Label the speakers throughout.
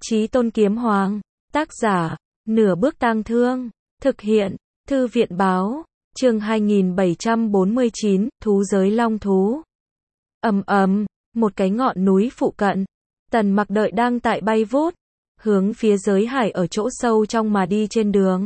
Speaker 1: Chí Tôn Kiếm Hoàng. Tác giả, Nửa Bước Tang Thương. Thực hiện, Thư viện báo. Chương 2749, Thú giới long thú. Một cái ngọn núi phụ cận. Tần Mặc đợi đang tại bay vút, hướng phía giới hải ở chỗ sâu trong mà đi trên đường.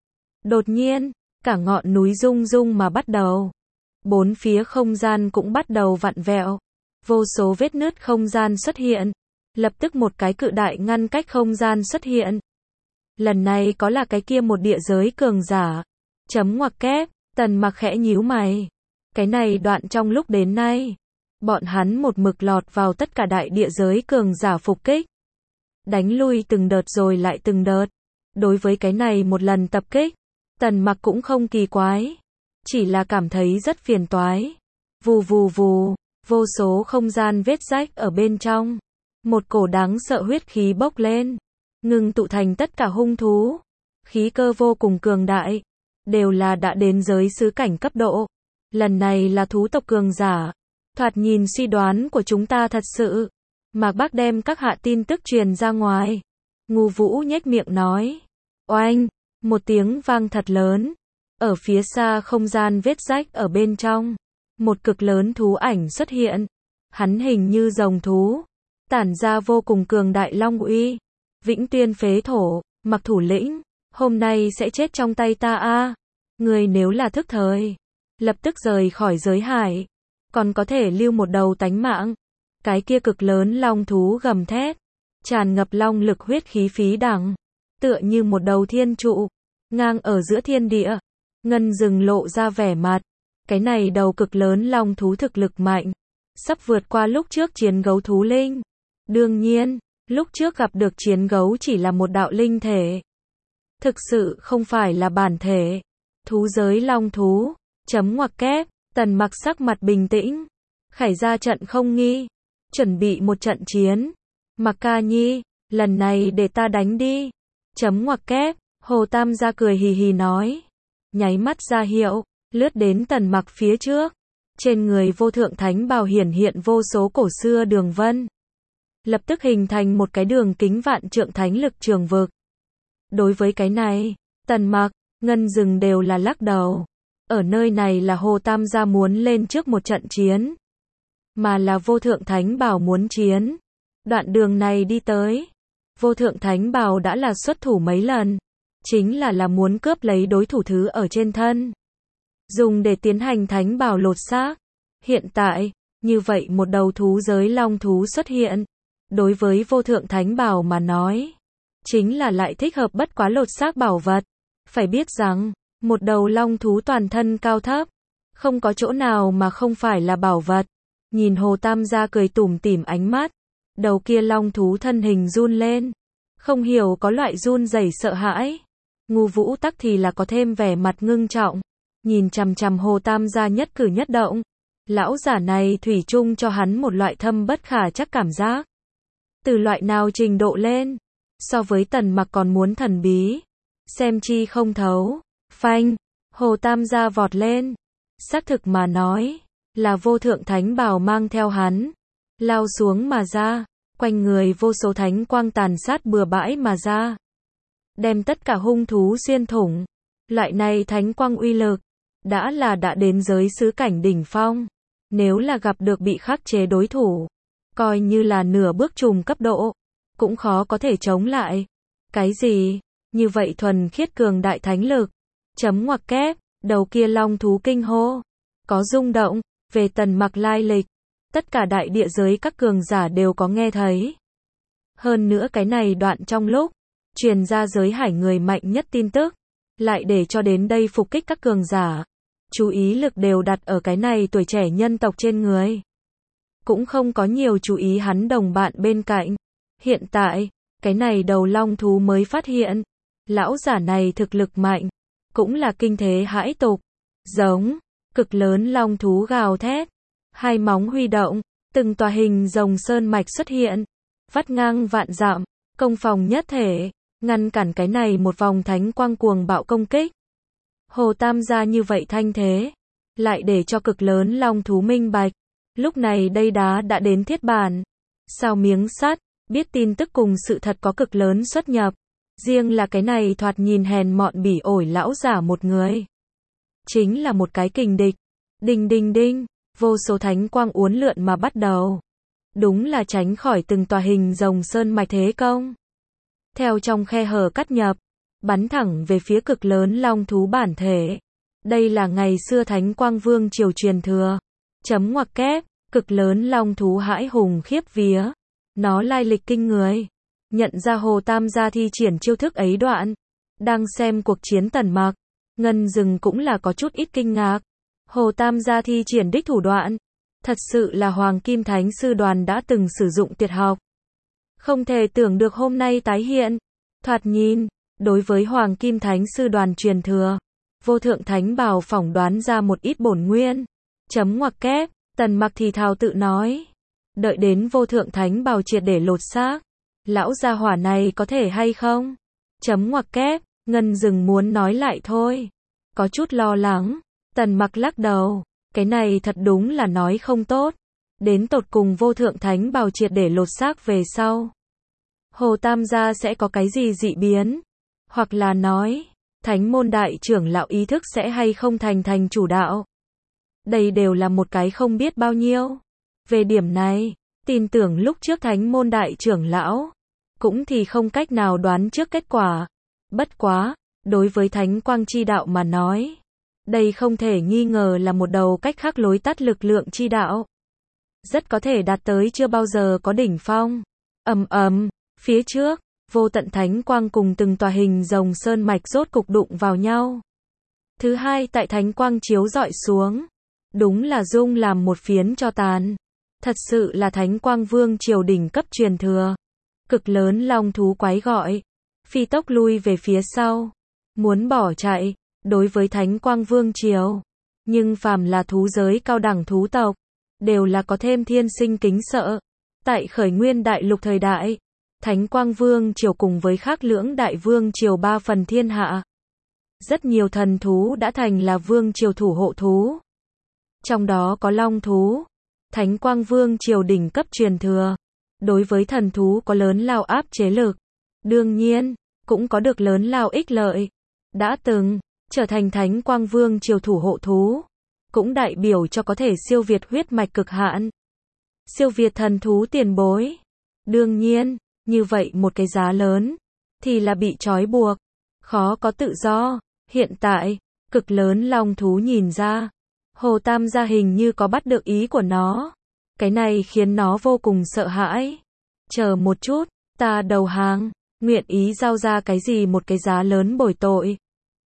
Speaker 1: Đột nhiên, cả ngọn núi rung rung mà bắt đầu. Bốn phía không gian cũng bắt đầu vặn vẹo. Vô số vết nứt không gian xuất hiện. Lập tức một cái cự đại ngăn cách không gian xuất hiện. Lần này có là cái kia một địa giới cường giả. Chấm ngoặc kép, Tần Mặc khẽ nhíu mày. Cái này đoạn trong lúc đến nay, bọn hắn một mực lọt vào tất cả đại địa giới cường giả phục kích. Đánh lui từng đợt rồi lại từng đợt. Đối với cái này một lần tập kích, Tần Mặc cũng không kỳ quái. Chỉ là cảm thấy rất phiền toái. Vù vù vù, vô số không gian vết rách ở bên trong. Một cổ đáng sợ huyết khí bốc lên. Ngừng tụ thành tất cả hung thú. Khí cơ vô cùng cường đại. Đều là đã đến giới sứ cảnh cấp độ. Lần này là thú tộc cường giả. Thoạt nhìn suy đoán của chúng ta thật sự. Mạc Bác đem các hạ tin tức truyền ra ngoài. Ngu Vũ nhếch miệng nói. Oanh, một tiếng vang thật lớn. Ở phía xa không gian vết rách ở bên trong. Một cực lớn thú ảnh xuất hiện. Hắn hình như rồng thú. Tản ra vô cùng cường đại long uy. Vĩnh Tuyên phế thổ, Mặc thủ lĩnh. Hôm nay sẽ chết trong tay ta a. Người nếu là thức thời, lập tức rời khỏi giới hải. Còn có thể lưu một đầu tánh mạng. Cái kia cực lớn long thú gầm thét. Tràn ngập long lực huyết khí phí đẳng. Tựa như một đầu thiên trụ. Ngang ở giữa thiên địa. Ngân rừng lộ ra vẻ mặt. Cái này đầu cực lớn long thú thực lực mạnh. Sắp vượt qua lúc trước chiến gấu thú linh. Đương nhiên, lúc trước gặp được chiến gấu chỉ là một đạo linh thể. Thực sự không phải là bản thể. Thú giới long thú. Chấm ngoặc kép, Tần Mặc sắc mặt bình tĩnh. Khải ra trận không nghi. Chuẩn bị một trận chiến. Mặc ca nhi, lần này để ta đánh đi. Chấm ngoặc kép, Hồ Tam gia cười hì hì nói. Nháy mắt ra hiệu, lướt đến Tần Mặc phía trước. Trên người vô thượng thánh bào hiển hiện vô số cổ xưa đường vân. Lập tức hình thành một cái đường kính vạn trượng thánh lực trường vực. Đối với cái này, Tần Mặc, Ngân Rừng đều là lắc đầu. Ở nơi này là Hồ Tam gia muốn lên trước một trận chiến. Mà là vô thượng thánh bào muốn chiến. Đoạn đường này đi tới. Vô thượng thánh bào đã là xuất thủ mấy lần. Chính là muốn cướp lấy đối thủ thứ ở trên thân. Dùng để tiến hành thánh bào lột xác. Hiện tại, như vậy một đầu thú giới long thú xuất hiện. Đối với vô thượng thánh bào mà nói. Chính là lại thích hợp bất quá lột xác bảo vật. Phải biết rằng, một đầu long thú toàn thân cao thấp. Không có chỗ nào mà không phải là bảo vật. Nhìn Hồ Tam gia cười tủm tỉm ánh mắt. Đầu kia long thú thân hình run lên. Không hiểu có loại run rẩy sợ hãi. Ngu Vũ tắc thì là có thêm vẻ mặt ngưng trọng. Nhìn chằm chằm Hồ Tam gia nhất cử nhất động. Lão giả này thủy chung cho hắn một loại thâm bất khả chắc cảm giác. Từ loại nào trình độ lên. So với Tần Mặc còn muốn thần bí. Xem chi không thấu. Phanh. Hồ Tam gia vọt lên. Xác thực mà nói. Là vô thượng thánh bào mang theo hắn. Lao xuống mà ra. Quanh người vô số thánh quang tàn sát bừa bãi mà ra. Đem tất cả hung thú xuyên thủng. Loại này thánh quang uy lực. Đã đến giới sứ cảnh đỉnh phong. Nếu là gặp được bị khắc chế đối thủ. Coi như là nửa bước trùng cấp độ. Cũng khó có thể chống lại. Cái gì? Như vậy thuần khiết cường đại thánh lực. Chấm ngoặc kép, đầu kia long thú kinh hô. Có rung động, về Tần Mặc lai lịch. Tất cả đại địa giới các cường giả đều có nghe thấy. Hơn nữa cái này đoạn trong lúc. Truyền ra giới hải người mạnh nhất tin tức. Lại để cho đến đây phục kích các cường giả. Chú ý lực đều đặt ở cái này tuổi trẻ nhân tộc trên người. Cũng không có nhiều chú ý hắn đồng bạn bên cạnh. Hiện tại, cái này đầu long thú mới phát hiện. Lão giả này thực lực mạnh. Cũng là kinh thế hãi tục. Giống, cực lớn long thú gào thét. Hai móng huy động, từng tòa hình rồng sơn mạch xuất hiện. Vắt ngang vạn dặm, công phòng nhất thể. Ngăn cản cái này một vòng thánh quang cuồng bạo công kích. Hồ Tam gia như vậy thanh thế. Lại để cho cực lớn long thú minh bạch. Lúc này đây đá đã đến thiết bản. Sao miếng sắt, biết tin tức cùng sự thật có cực lớn xuất nhập. Riêng là cái này thoạt nhìn hèn mọn bỉ ổi lão giả một người. Chính là một cái kình địch. Đinh đinh đinh, vô số thánh quang uốn lượn mà bắt đầu. Đúng là tránh khỏi từng tòa hình rồng sơn mạch thế công. Theo trong khe hở cắt nhập, bắn thẳng về phía cực lớn long thú bản thể. Đây là ngày xưa Thánh Quang Vương triều truyền thừa. Chấm ngoặc kép, cực lớn long thú hãi hùng khiếp vía. Nó lai lịch kinh người. Nhận ra Hồ Tam gia thi triển chiêu thức ấy đoạn. Đang xem cuộc chiến Tần Mặc, Ngân Dừng cũng là có chút ít kinh ngạc. Hồ Tam gia thi triển đích thủ đoạn. Thật sự là Hoàng Kim Thánh Sư Đoàn đã từng sử dụng tuyệt học. Không thể tưởng được hôm nay tái hiện. Thoạt nhìn, đối với Hoàng Kim Thánh Sư Đoàn truyền thừa, Vô Thượng Thánh Bào phỏng đoán ra một ít bổn nguyên. Chấm ngoặc kép, Tần Mặc thì thào tự nói. Đợi đến Vô Thượng Thánh Bào triệt để lột xác, lão gia hỏa này có thể hay không? Chấm ngoặc kép, Ngân Dừng muốn nói lại thôi. Có chút lo lắng, Tần Mặc lắc đầu. Cái này thật đúng là nói không tốt. Đến tột cùng Vô Thượng Thánh Bào triệt để lột xác về sau, Hồ Tam gia sẽ có cái gì dị biến? Hoặc là nói, Thánh môn đại trưởng lão ý thức sẽ hay không thành chủ đạo? Đây đều là một cái không biết bao nhiêu. Về điểm này, tin tưởng lúc trước Thánh môn đại trưởng lão cũng thì không cách nào đoán trước kết quả. Bất quá, đối với Thánh Quang chi đạo mà nói, đây không thể nghi ngờ là một đầu cách khác lối tắt lực lượng chi đạo. Rất có thể đạt tới chưa bao giờ có đỉnh phong. Ầm ầm, phía trước, vô tận thánh quang cùng từng tòa hình rồng sơn mạch rốt cục đụng vào nhau. Thứ hai tại thánh quang chiếu rọi xuống, đúng là dung làm một phiến cho tàn. Thật sự là Thánh Quang Vương triều đỉnh cấp truyền thừa. Cực lớn long thú quái gọi, phi tốc lui về phía sau, muốn bỏ chạy. Đối với Thánh Quang Vương triều, nhưng phàm là thú giới cao đẳng thú tộc, đều là có thêm thiên sinh kính sợ. Tại khởi nguyên đại lục thời đại, Thánh Quang Vương triều cùng với khác lưỡng đại vương triều 3 phần thiên hạ. Rất nhiều thần thú đã thành là vương triều thủ hộ thú. Trong đó có long thú. Thánh Quang Vương triều đỉnh cấp truyền thừa. Đối với thần thú có lớn lao áp chế lực. Đương nhiên, cũng có được lớn lao ích lợi. Đã từng trở thành Thánh Quang Vương triều thủ hộ thú, cũng đại biểu cho có thể siêu việt huyết mạch cực hạn. Siêu việt thần thú tiền bối. Đương nhiên, như vậy một cái giá lớn, thì là bị trói buộc, khó có tự do. Hiện tại, cực lớn long thú nhìn ra, Hồ Tam gia hình như có bắt được ý của nó. Cái này khiến nó vô cùng sợ hãi. Chờ một chút, ta đầu hàng, nguyện ý giao ra cái gì một cái giá lớn bồi tội.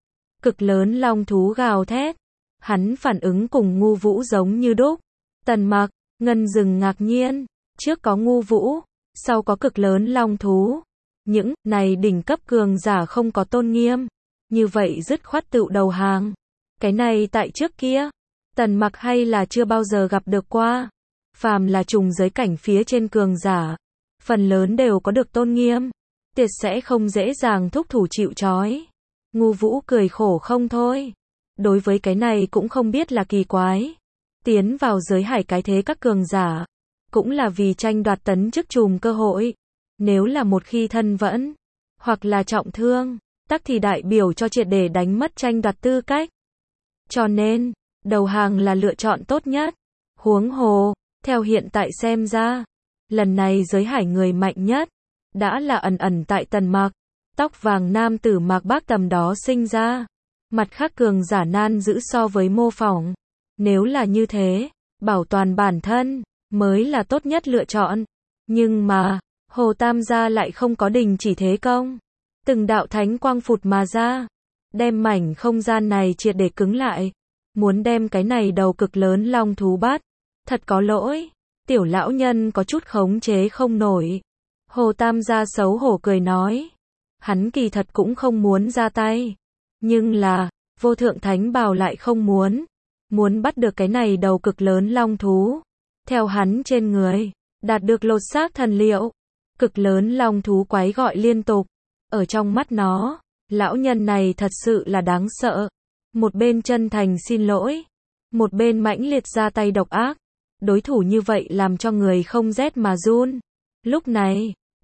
Speaker 1: Cực lớn long thú gào thét. Hắn phản ứng cùng Ngu Vũ giống như đúc. Tần Mặc, Ngân Dừng ngạc nhiên. Trước có Ngu Vũ, sau có cực lớn long thú. Những này đỉnh cấp cường giả không có tôn nghiêm. Như vậy dứt khoát tự đầu hàng. Cái này tại trước kia, Tần Mặc hay là chưa bao giờ gặp được qua. Phàm là trùng giới cảnh phía trên cường giả, phần lớn đều có được tôn nghiêm. Tuyệt sẽ không dễ dàng thúc thủ chịu trói. Ngu Vũ cười khổ không thôi. Đối với cái này cũng không biết là kỳ quái. Tiến vào giới hải cái thế các cường giả, cũng là vì tranh đoạt tấn chức trùm cơ hội. Nếu là một khi thân vẫn, hoặc là trọng thương, tắc thì đại biểu cho triệt để đánh mất tranh đoạt tư cách. Cho nên, đầu hàng là lựa chọn tốt nhất. Huống hồ, theo hiện tại xem ra, lần này giới hải người mạnh nhất, đã là ẩn tại Tần Mặc. Tóc vàng nam tử Mạc Bác tầm đó sinh ra. Mặt khác cường giả nan giữ so với mô phỏng. Nếu là như thế, bảo toàn bản thân, mới là tốt nhất lựa chọn. Nhưng mà, Hồ Tam gia lại không có đình chỉ thế công. Từng đạo thánh quang phụt mà ra, đem mảnh không gian này triệt để cứng lại. Muốn đem cái này đầu cực lớn long thú bắt. Thật có lỗi, tiểu lão nhân có chút khống chế không nổi. Hồ Tam gia xấu hổ cười nói. Hắn kỳ thật cũng không muốn ra tay. Nhưng là, Vô Thượng Thánh Bào lại không muốn. Muốn bắt được cái này đầu cực lớn long thú. Theo hắn trên người, đạt được lột xác thần liệu. Cực lớn long thú quái gọi liên tục. Ở trong mắt nó, lão nhân này thật sự là đáng sợ. Một bên chân thành xin lỗi, một bên mãnh liệt ra tay độc ác. Đối thủ như vậy làm cho người không rét mà run. Lúc này,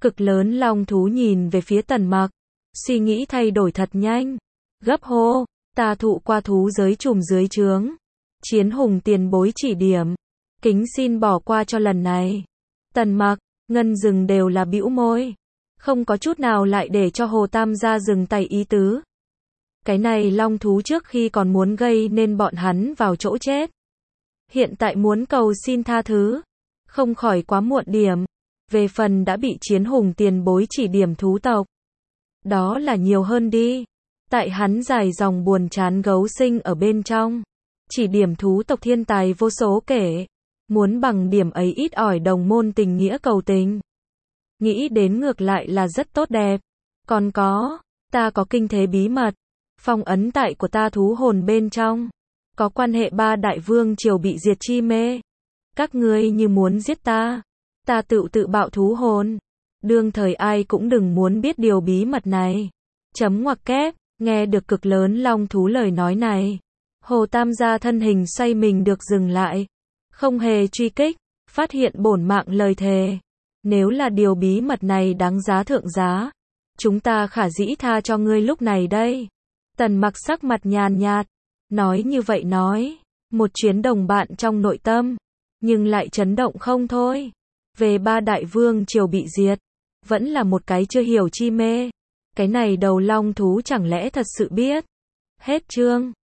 Speaker 1: Cực lớn long thú nhìn về phía Tần Mặc, suy nghĩ thay đổi thật nhanh, gấp hô, ta thụ qua thú giới trùm dưới trướng, Chiến Hùng tiền bối chỉ điểm, kính xin bỏ qua cho lần này. Tần Mặc, Ngân Dừng đều là bĩu môi, không có chút nào lại để cho Hồ Tam gia dừng tay ý tứ. Cái này long thú trước khi còn muốn gây nên bọn hắn vào chỗ chết, hiện tại muốn cầu xin tha thứ, không khỏi quá muộn điểm. Về phần đã bị Chiến Hùng tiền bối chỉ điểm thú tộc, đó là nhiều hơn đi. Tại hắn dài dòng buồn chán gấu sinh ở bên trong, chỉ điểm thú tộc thiên tài vô số kể, muốn bằng điểm ấy ít ỏi đồng môn tình nghĩa cầu tình. Nghĩ đến ngược lại là rất tốt đẹp. Còn có, ta có kinh thế bí mật, phong ấn tại của ta thú hồn bên trong, có quan hệ ba đại vương triều bị diệt chi mê. Các ngươi như muốn giết ta, ta tự bạo thú hồn. Đương thời ai cũng đừng muốn biết điều bí mật này. Chấm ngoặc kép, nghe được cực lớn long thú lời nói này, Hồ Tam gia thân hình xoay mình được dừng lại, không hề truy kích, phát hiện bổn mạng lời thề. Nếu là điều bí mật này đáng giá thượng giá, chúng ta khả dĩ tha cho ngươi lúc này đây. Tần Mặc sắc mặt nhàn nhạt, nói như vậy nói, một chuyến đồng bạn trong nội tâm, nhưng lại chấn động không thôi. Về ba đại vương triều bị diệt, vẫn là một cái chưa hiểu chi mê. Cái này đầu long thú chẳng lẽ thật sự biết. Hết chương.